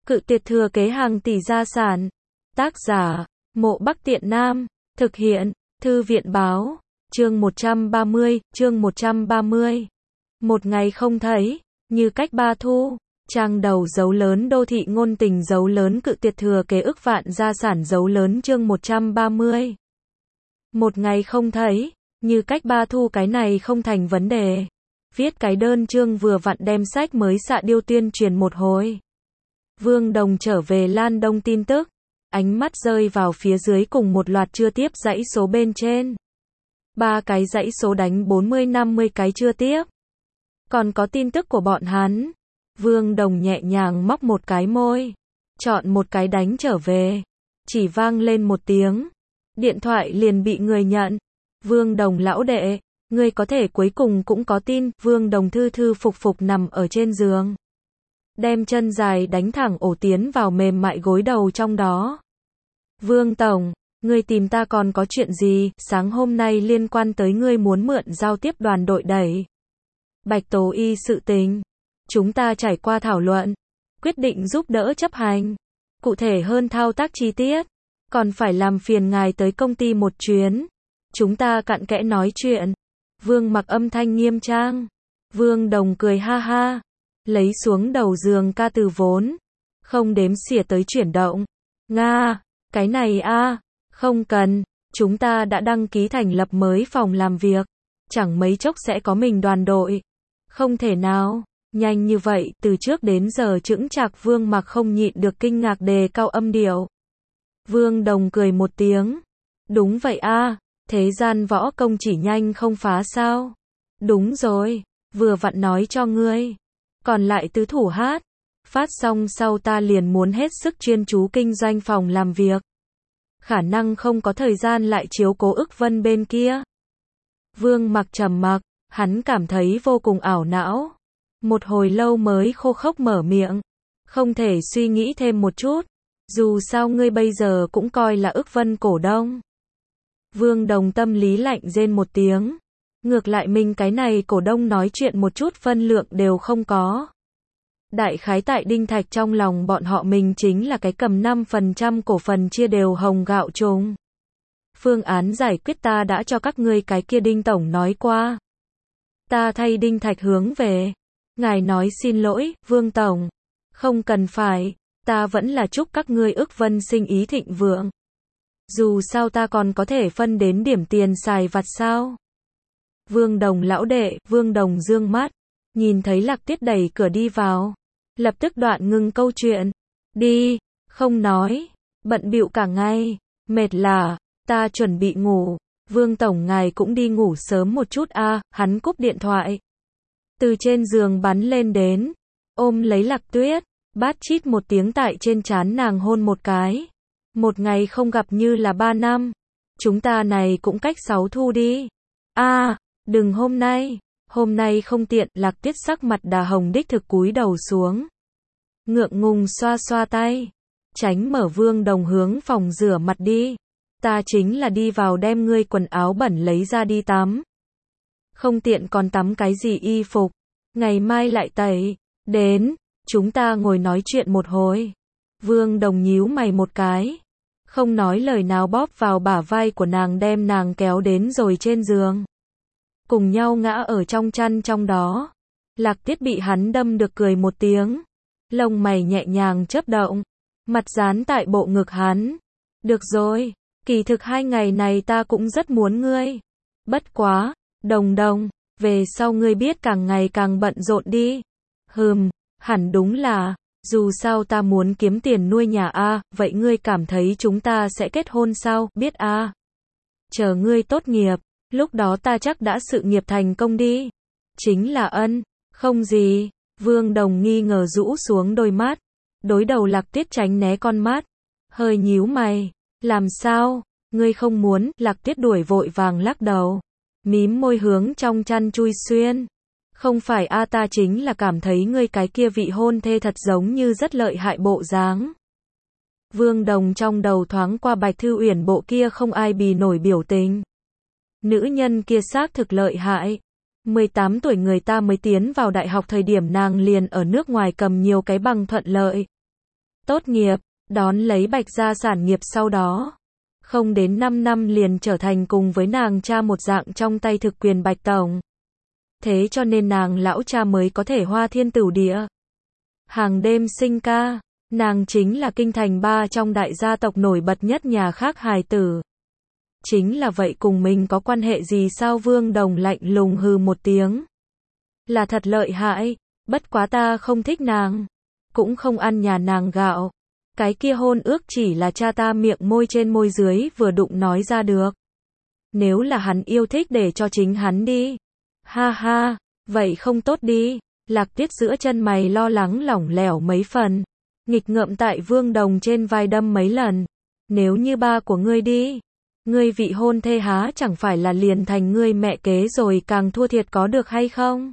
Cự tuyệt thừa kế hàng tỷ gia sản. Tác giả, Mộ Bắc Tiện Nam. Thực hiện, Thư viện báo. Chương 130. Một ngày không thấy, như cách ba thu. Trang đầu dấu lớn đô thị ngôn tình dấu lớn cự tuyệt thừa kế ức vạn gia sản dấu lớn chương 130. Một ngày không thấy, như cách ba thu cái này không thành vấn đề. Viết cái đơn chương vừa vặn đem sách mới xạ điêu tuyên truyền một hồi. Vương Đồng trở về Lan Đông tin tức, ánh mắt rơi vào phía dưới cùng một loạt chưa tiếp dãy số bên trên. 3 cái dãy số đánh 40-50 cái chưa tiếp. Còn có tin tức của bọn hắn. Vương Đồng nhẹ nhàng móc một cái môi, chọn một cái đánh trở về. Chỉ vang lên một tiếng, điện thoại liền bị người nhận. Vương Đồng lão đệ, ngươi có thể cuối cùng cũng có tin. Vương Đồng thư thư phục phục nằm ở trên giường, đem chân dài đánh thẳng ổ tiến vào mềm mại gối đầu trong đó. Vương Tổng, ngươi tìm ta còn có chuyện gì? Sáng hôm nay liên quan tới ngươi muốn mượn giao tiếp đoàn đội đẩy Bạch Tố Y sự tình. Chúng ta trải qua thảo luận, quyết định giúp đỡ chấp hành. Cụ thể hơn thao tác chi tiết, còn phải làm phiền ngài tới công ty một chuyến. Chúng ta cặn kẽ nói chuyện. Vương Mặc âm thanh nghiêm trang. Vương Đồng cười ha ha, lấy xuống đầu giường ca từ vốn, không đếm xỉa tới chuyển động. Nga, cái này a, không cần, chúng ta đã đăng ký thành lập mới phòng làm việc, chẳng mấy chốc sẽ có mình đoàn đội. Không thể nào, nhanh như vậy, từ trước đến giờ chững chạc. Vương Mặc không nhịn được kinh ngạc đề cao âm điệu. Vương Đồng cười một tiếng. Đúng vậy a, thế gian võ công chỉ nhanh không phá sao? Đúng rồi, vừa vặn nói cho ngươi. Còn lại tứ thủ hát, phát xong sau ta liền muốn hết sức chuyên chú kinh doanh phòng làm việc. Khả năng không có thời gian lại chiếu cố ức vân bên kia. Vương Mặc trầm mặc, hắn cảm thấy vô cùng ảo não. Một hồi lâu mới khô khốc mở miệng. Không thể suy nghĩ thêm một chút. Dù sao ngươi bây giờ cũng coi là ức vân cổ đông. Vương Đồng tâm lý lạnh rên một tiếng. Ngược lại mình cái này cổ đông nói chuyện một chút phân lượng đều không có. Đại khái tại Đinh Thạch trong lòng bọn họ mình chính là cái cầm 5% cổ phần chia đều hồng gạo trùng. Phương án giải quyết ta đã cho các ngươi cái kia Đinh Tổng nói qua. Ta thay Đinh Thạch hướng về. Ngài nói xin lỗi, Vương Tổng. Không cần phải, ta vẫn là chúc các ngươi ức vân sinh ý thịnh vượng. Dù sao ta còn có thể phân đến điểm tiền xài vặt sao. Vương Đồng lão đệ, Vương Đồng dương mắt, nhìn thấy Lạc Tiết đẩy cửa đi vào, lập tức đoạn ngừng câu chuyện. Đi, không nói, bận bịu cả ngày, mệt là, ta chuẩn bị ngủ. Vương Tổng ngài cũng đi ngủ sớm một chút a. Hắn cúp điện thoại, từ trên giường bắn lên đến, ôm lấy Lạc Tuyết, bát chít một tiếng tại trên trán nàng hôn một cái. Một ngày không gặp như là 3 năm, chúng ta này cũng cách 6 thu đi. Đừng hôm nay không tiện. Lạc Tuyết sắc mặt đà hồng đích thực cúi đầu xuống, ngượng ngùng xoa xoa tay, tránh mở. Vương Đồng hướng phòng rửa mặt đi. Ta chính là đi vào đem ngươi quần áo bẩn lấy ra đi tắm. Không tiện còn tắm cái gì y phục, ngày mai lại tẩy. Đến, chúng ta ngồi nói chuyện một hồi. Vương Đồng nhíu mày một cái, không nói lời nào bóp vào bả vai của nàng đem nàng kéo đến rồi trên giường. Cùng nhau ngã ở trong chăn trong đó. Lạc Tiết bị hắn đâm được cười một tiếng. Lông mày nhẹ nhàng chớp động, mặt dán tại bộ ngực hắn. Được rồi, kỳ thực 2 ngày này ta cũng rất muốn ngươi. Bất quá, Đồng, về sau ngươi biết càng ngày càng bận rộn đi. Hẳn đúng là, dù sao ta muốn kiếm tiền nuôi nhà a. Vậy ngươi cảm thấy chúng ta sẽ kết hôn sao? Biết a. Chờ ngươi tốt nghiệp, lúc đó ta chắc đã sự nghiệp thành công đi. Chính là không gì. Vương Đồng nghi ngờ rũ xuống đôi mắt, đối đầu Lạc Tiết tránh né con mắt, hơi nhíu mày. Làm sao? Ngươi không muốn? Lạc Tiết đuổi vội vàng lắc đầu, mím môi hướng trong chăn chui xuyên. Không phải a, ta chính là cảm thấy ngươi cái kia vị hôn thê thật giống như rất lợi hại bộ dáng. Vương Đồng trong đầu thoáng qua Bạch Thư Uyển bộ kia không ai bì nổi biểu tình. Nữ nhân kia xác thực lợi hại. 18 tuổi người ta mới tiến vào đại học thời điểm nàng liền ở nước ngoài cầm nhiều cái bằng thuận lợi. tốt nghiệp, đón lấy Bạch gia sản nghiệp sau đó. Không đến 5 năm liền trở thành cùng với nàng cha một dạng trong tay thực quyền Bạch tổng. Thế cho nên nàng lão cha mới có thể hoa thiên tửu địa. Hàng đêm sinh ca, nàng chính là kinh thành ba trong đại gia tộc nổi bật nhất nhà khác hài tử. Chính là vậy cùng mình có quan hệ gì sao? Vương Đồng lạnh lùng hừ một tiếng. Là thật lợi hại, bất quá ta không thích nàng, cũng không ăn nhà nàng gạo. Cái kia hôn ước chỉ là cha ta miệng môi trên môi dưới vừa đụng nói ra được. Nếu là hắn yêu thích để cho chính hắn đi. Ha ha, vậy không tốt đi. Lạc Tiết giữa chân mày lo lắng lỏng lẻo mấy phần. Nghịch ngợm tại Vương Đồng trên vai đâm mấy lần. Nếu như ba của ngươi đi, ngươi vị hôn thê há chẳng phải là liền thành ngươi mẹ kế rồi càng thua thiệt có được hay không?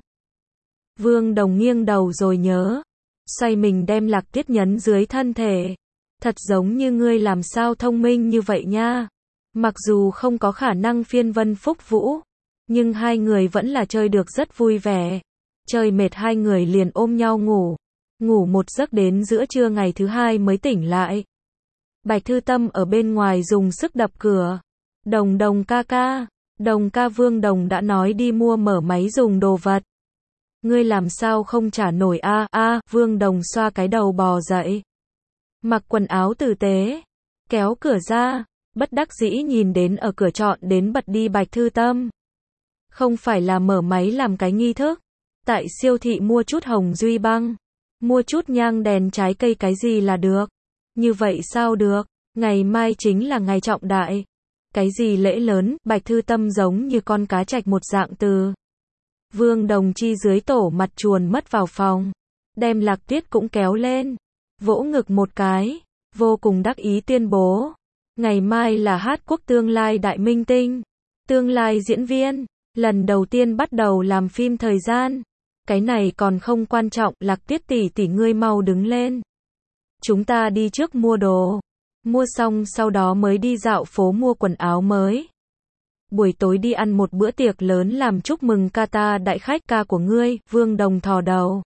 Vương Đồng nghiêng đầu rồi nhớ. Xoay mình đem Lạc Tiết nhấn dưới thân thể. Thật giống như ngươi làm sao thông minh như vậy nha. Mặc dù không có khả năng phiên vân phúc vũ, nhưng hai người vẫn là chơi được rất vui vẻ. Chơi mệt hai người liền ôm nhau ngủ. Ngủ một giấc đến giữa trưa ngày thứ hai mới tỉnh lại. Bạch Thư Tâm ở bên ngoài dùng sức đập cửa. Đồng Đồng ca ca. Đồng ca. Vương Đồng đã nói đi mua mở máy dùng đồ vật. Ngươi làm sao không trả nổi a? Vương Đồng xoa cái đầu bò dậy. Mặc quần áo tử tế. Kéo cửa ra. Bất đắc dĩ nhìn đến ở cửa chọn đến bật đi Bạch Thư Tâm. Không phải là mở máy làm cái nghi thức. Tại siêu thị mua chút hồng duy băng. Mua chút nhang đèn trái cây cái gì là được. Như vậy sao được. Ngày mai chính là ngày trọng đại. Cái gì lễ lớn. Bạch Thư Tâm giống như con cá trạch một dạng từ Vương Đồng chi dưới tổ mặt chuồn mất vào phòng. Đem Lạc Tiết cũng kéo lên. Vỗ ngực một cái. Vô cùng đắc ý tuyên bố. Ngày mai là hát quốc tương lai đại minh tinh. Tương lai diễn viên. Lần đầu tiên bắt đầu làm phim thời gian. Cái này còn không quan trọng. Lạc Tiết tỷ tỷ ngươi mau đứng lên. Chúng ta đi trước mua đồ. Mua xong sau đó mới đi dạo phố mua quần áo mới. Buổi tối đi ăn một bữa tiệc lớn làm chúc mừng ca ta đại khách ca của ngươi. Vương Đồng thò đầu.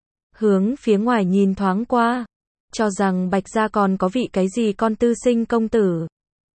Hướng phía ngoài nhìn thoáng qua. Cho rằng Bạch gia còn có vị cái gì con tư sinh công tử.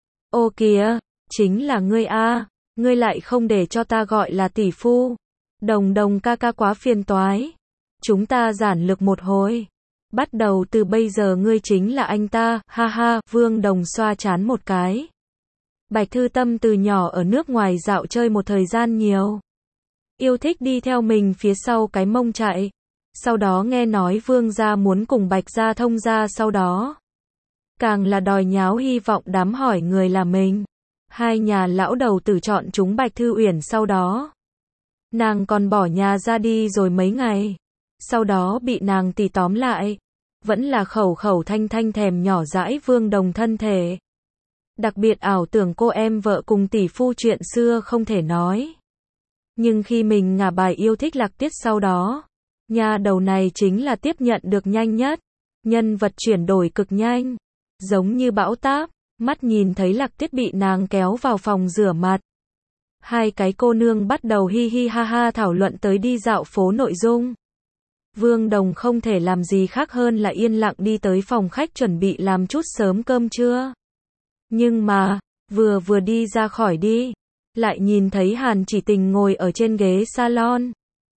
Ô kìa, chính là ngươi a. Ngươi lại không để cho ta gọi là tỷ phu. Đồng Đồng ca ca quá phiền toái. Chúng ta giản lược một hồi. Bắt đầu từ bây giờ ngươi chính là anh ta. Ha ha. Vương Đồng xoa trán một cái. Bạch Thư Tâm từ nhỏ ở nước ngoài dạo chơi một thời gian nhiều. Yêu thích đi theo mình phía sau cái mông chạy. Sau đó nghe nói Vương gia muốn cùng Bạch gia thông gia sau đó. Càng là đòi nháo hy vọng đám hỏi người là mình. Hai nhà lão đầu tử chọn chúng Bạch Thư Uyển sau đó. Nàng còn bỏ nhà ra đi rồi mấy ngày. Sau đó bị nàng tỷ tóm lại. Vẫn là khẩu khẩu thanh thanh thèm nhỏ dãi Vương Đồng thân thể. Đặc biệt ảo tưởng cô em vợ cùng tỷ phu chuyện xưa không thể nói. Nhưng khi mình ngả bài yêu thích Lạc Tiết sau đó. Nhà đầu này chính là tiếp nhận được nhanh nhất. Nhân vật chuyển đổi cực nhanh. Giống như bão táp. Mắt nhìn thấy Lạc Tiết bị nàng kéo vào phòng rửa mặt. Hai cái cô nương bắt đầu hi hi ha ha thảo luận tới đi dạo phố nội dung. Vương Đồng không thể làm gì khác hơn là yên lặng đi tới phòng khách chuẩn bị làm chút sớm cơm trưa. Nhưng mà, vừa đi ra khỏi đi, lại nhìn thấy Hàn Chỉ Tình ngồi ở trên ghế salon.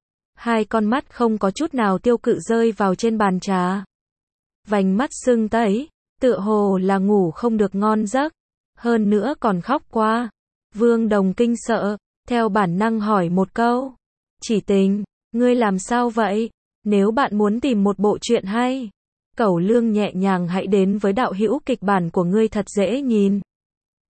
Hai con mắt không có chút nào tiêu cự rơi vào trên bàn trà. Vành mắt sưng tấy, tựa hồ là ngủ không được ngon giấc, hơn nữa còn khóc qua. Vương Đồng kinh sợ, theo bản năng hỏi một câu. Chỉ Tình, ngươi làm sao vậy? Nếu bạn muốn tìm một bộ truyện hay, cẩu lương nhẹ nhàng hãy đến với đạo hữu kịch bản của ngươi thật dễ nhìn.